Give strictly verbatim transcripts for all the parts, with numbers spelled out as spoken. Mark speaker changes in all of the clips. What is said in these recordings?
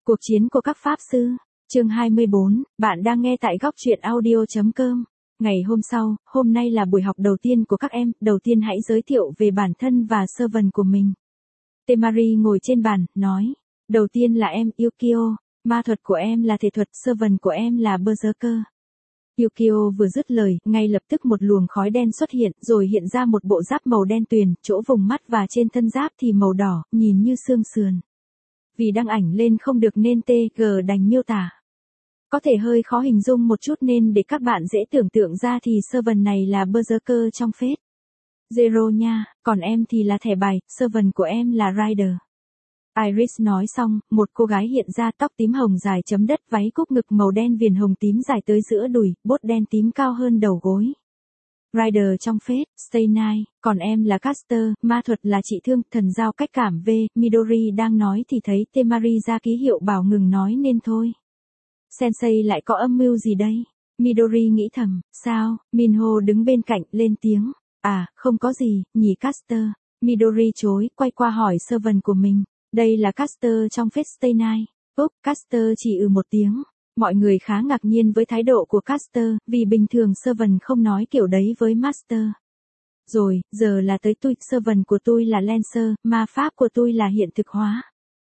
Speaker 1: Cuộc chiến của các pháp sư. Chương hai mươi bốn, bạn đang nghe tại góc truyện audio chấm com. Ngày hôm sau, hôm nay là buổi học đầu tiên của các em, đầu tiên hãy giới thiệu về bản thân và servant của mình. Temari ngồi trên bàn, nói, đầu tiên là em Yukio, ma thuật của em là thể thuật, servant của em là berserker. Yukio vừa dứt lời, ngay lập tức một luồng khói đen xuất hiện, rồi hiện ra một bộ giáp màu đen tuyền, chỗ vùng mắt và trên thân giáp thì màu đỏ, nhìn như xương sườn. Vì đăng ảnh lên không được nên tê giê đành miêu tả. Có thể hơi khó hình dung một chút nên để các bạn dễ tưởng tượng ra thì servant này là berserker trong Fate Zero nha, còn em thì là thẻ bài, servant của em là Rider. Iris nói xong, một cô gái hiện ra, tóc tím hồng dài chấm đất, váy cúc ngực màu đen viền hồng tím dài tới giữa đùi, bốt đen tím cao hơn đầu gối. Rider trong Fate Stay Night, còn em là Caster, ma thuật là trị thương, thần giao cách cảm V. Midori đang nói thì thấy Temari ra ký hiệu bảo ngừng nói nên thôi. Sensei lại có âm mưu gì đây? Midori nghĩ thầm, sao? Minho đứng bên cạnh lên tiếng, à, không có gì, nhỉ Caster. Midori chối, quay qua hỏi servant của mình, đây là Caster trong Fate Stay Night. Úp, Caster chỉ ừ một tiếng. Mọi người khá ngạc nhiên với thái độ của Caster, vì bình thường servant không nói kiểu đấy với Master. Rồi, giờ là tới tôi, servant của tôi là Lancer, ma pháp của tôi là hiện thực hóa.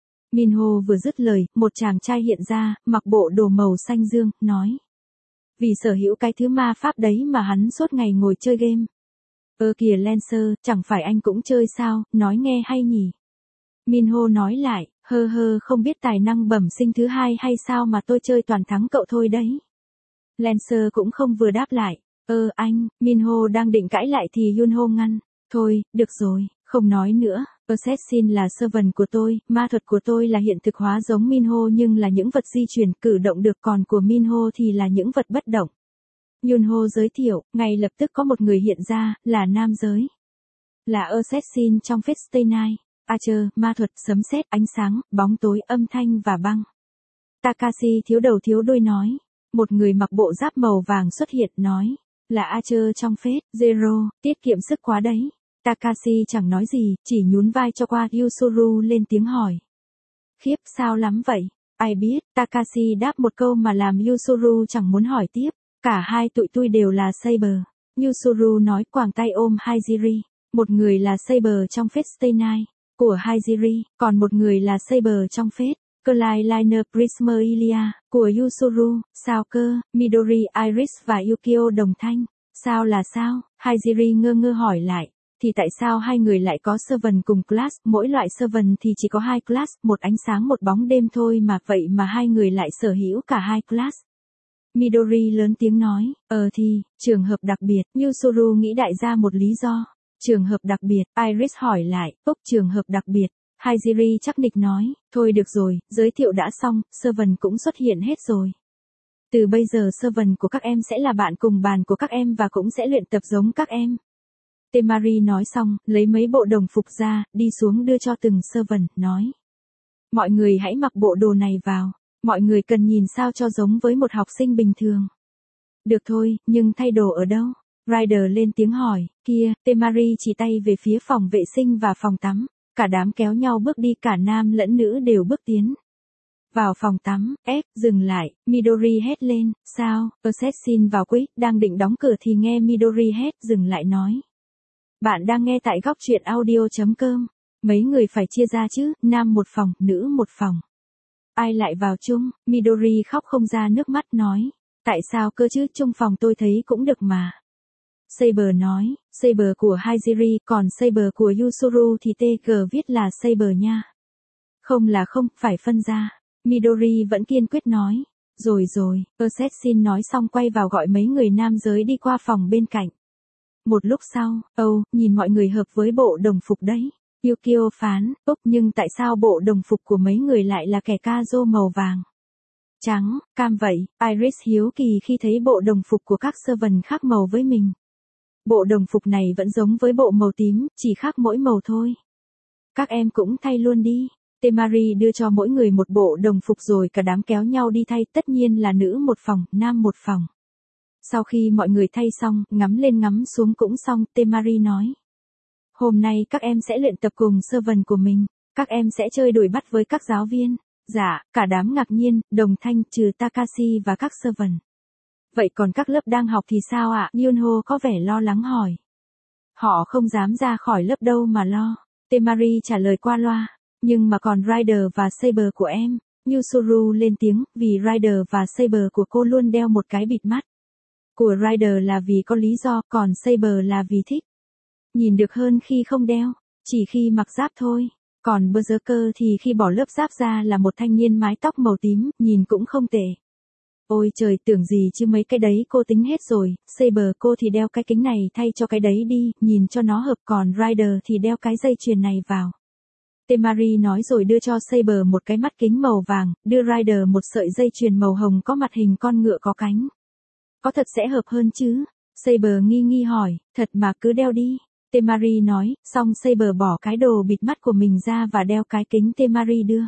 Speaker 1: Minho vừa dứt lời, một chàng trai hiện ra, mặc bộ đồ màu xanh dương, nói. Vì sở hữu cái thứ ma pháp đấy mà hắn suốt ngày ngồi chơi game. Ơ kìa Lancer, chẳng phải anh cũng chơi sao, nói nghe hay nhỉ? Minho nói lại, hơ hơ không biết tài năng bẩm sinh thứ hai hay sao mà tôi chơi toàn thắng cậu thôi đấy. Lancer cũng không vừa đáp lại, ơ anh, Minho đang định cãi lại thì Yunho ngăn, thôi, được rồi, không nói nữa. Assassin là servant của tôi, ma thuật của tôi là hiện thực hóa giống Minho nhưng là những vật di chuyển, cử động được, còn của Minho thì là những vật bất động. Yunho giới thiệu, ngay lập tức có một người hiện ra, là nam giới. Là Assassin trong Fate Stay Night. Archer, ma thuật, sấm sét, ánh sáng, bóng tối, âm thanh và băng. Takashi thiếu đầu thiếu đuôi nói. Một người mặc bộ giáp màu vàng xuất hiện nói. Là Archer trong Fate Zero, tiết kiệm sức quá đấy. Takashi chẳng nói gì, chỉ nhún vai cho qua. Yusuru lên tiếng hỏi. Khiếp, sao lắm vậy? Ai biết, Takashi đáp một câu mà làm Yusuru chẳng muốn hỏi tiếp. Cả hai tụi tôi đều là Saber. Yusuru nói, quàng tay ôm Haijiri. Một người là Saber trong Fate Stay Night của Haijiri, còn một người là Saber trong Fate Clyde Liner Prismalia của Yusuru. Sao cơ? Midori, Iris và Yukio đồng thanh. Sao là sao? Haijiri ngơ ngơ hỏi lại. Thì tại sao hai người lại có servant cùng class, mỗi loại servant thì chỉ có hai class, một ánh sáng một bóng đêm thôi mà, vậy mà hai người lại sở hữu cả hai class. Midori lớn tiếng nói, ờ thì, trường hợp đặc biệt. Yusuru nghĩ đại ra một lý do. Trường hợp đặc biệt, Iris hỏi lại, ốc trường hợp đặc biệt. Haijiri chắc nịch nói, thôi được rồi, giới thiệu đã xong, servant cũng xuất hiện hết rồi. Từ bây giờ servant của các em sẽ là bạn cùng bàn của các em và cũng sẽ luyện tập giống các em. Temari nói xong, lấy mấy bộ đồng phục ra, đi xuống đưa cho từng servant, nói. Mọi người hãy mặc bộ đồ này vào, mọi người cần nhìn sao cho giống với một học sinh bình thường. Được thôi, nhưng thay đồ ở đâu? Rider lên tiếng hỏi, kia, Temari chỉ tay về phía phòng vệ sinh và phòng tắm, cả đám kéo nhau bước đi, cả nam lẫn nữ đều bước tiến. Vào phòng tắm, ép, dừng lại, Midori hét lên, sao, Assassin vào quýt, đang định đóng cửa thì nghe Midori hét, dừng lại nói. Bạn đang nghe tại góc truyện audio chấm com, mấy người phải chia ra chứ, nam một phòng, nữ một phòng. Ai lại vào chung, Midori khóc không ra nước mắt nói, tại sao cơ chứ, chung phòng tôi thấy cũng được mà. Saber nói, Saber của Haijiri, còn Saber của Yusuru thì tê giê viết là Saber nha. Không là không, phải phân ra. Midori vẫn kiên quyết nói. Rồi rồi, Assassin nói xong quay vào gọi mấy người nam giới đi qua phòng bên cạnh. Một lúc sau, âu, oh, nhìn mọi người hợp với bộ đồng phục đấy. Yukio phán, ốc nhưng tại sao bộ đồng phục của mấy người lại là kẻ kazo màu vàng? Trắng, cam vậy, Iris hiếu kỳ khi thấy bộ đồng phục của các servant khác màu với mình. Bộ đồng phục này vẫn giống với bộ màu tím, chỉ khác mỗi màu thôi. Các em cũng thay luôn đi. Temari đưa cho mỗi người một bộ đồng phục rồi cả đám kéo nhau đi thay, tất nhiên là nữ một phòng, nam một phòng. Sau khi mọi người thay xong, ngắm lên ngắm xuống cũng xong, Temari nói. Hôm nay các em sẽ luyện tập cùng servant của mình, các em sẽ chơi đuổi bắt với các giáo viên. Dạ, cả đám ngạc nhiên, đồng thanh, trừ Takashi và các servant. Vậy còn các lớp đang học thì sao ạ? Yunho có vẻ lo lắng hỏi. Họ không dám ra khỏi lớp đâu mà lo. Temari trả lời qua loa. Nhưng mà còn Rider và Saber của em. Yusuru lên tiếng, vì Rider và Saber của cô luôn đeo một cái bịt mắt. Của Rider là vì có lý do, còn Saber là vì thích. Nhìn được hơn khi không đeo, chỉ khi mặc giáp thôi. Còn Berserker thì khi bỏ lớp giáp ra là một thanh niên mái tóc màu tím, nhìn cũng không tệ. Ôi trời, tưởng gì chứ mấy cái đấy cô tính hết rồi, Saber cô thì đeo cái kính này thay cho cái đấy đi, nhìn cho nó hợp, còn Rider thì đeo cái dây chuyền này vào. Temari nói rồi đưa cho Saber một cái mắt kính màu vàng, đưa Rider một sợi dây chuyền màu hồng có mặt hình con ngựa có cánh. Có thật sẽ hợp hơn chứ? Saber nghi nghi hỏi, thật mà cứ đeo đi. Temari nói, xong Saber bỏ cái đồ bịt mắt của mình ra và đeo cái kính Temari đưa.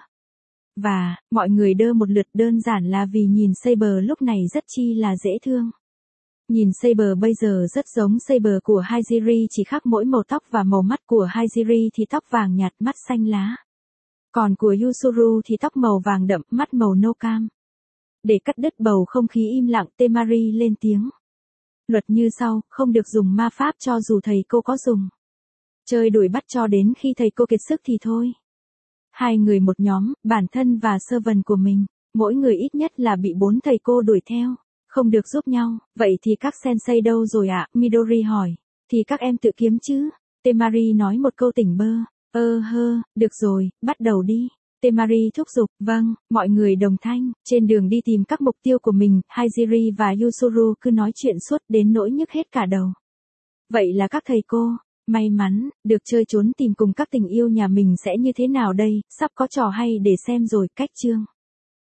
Speaker 1: Và, mọi người đơ một lượt, đơn giản là vì nhìn Saber lúc này rất chi là dễ thương. Nhìn Saber bây giờ rất giống Saber của Haijiri, chỉ khác mỗi màu tóc và màu mắt. Của Haijiri thì tóc vàng nhạt, mắt xanh lá. Còn của Yusuru thì tóc màu vàng đậm, mắt màu nâu cam. Để cắt đứt bầu không khí im lặng, Temari lên tiếng. Luật như sau, không được dùng ma pháp cho dù thầy cô có dùng. Chơi đuổi bắt cho đến khi thầy cô kiệt sức thì thôi. Hai người một nhóm, bản thân và servant của mình, mỗi người ít nhất là bị bốn thầy cô đuổi theo, không được giúp nhau. Vậy thì các sensei đâu rồi ạ? Midori hỏi. Thì các em tự kiếm chứ. Temari nói một câu tỉnh bơ. Ơ hơ, được rồi, bắt đầu đi. Temari thúc giục. Vâng, mọi người đồng thanh. Trên đường đi tìm các mục tiêu của mình, Haijiri và Yusuru cứ nói chuyện suốt đến nỗi nhức hết cả đầu. Vậy là các thầy cô, may mắn, được chơi trốn tìm cùng các tình yêu nhà mình sẽ như thế nào đây, sắp có trò hay để xem rồi. Cách chương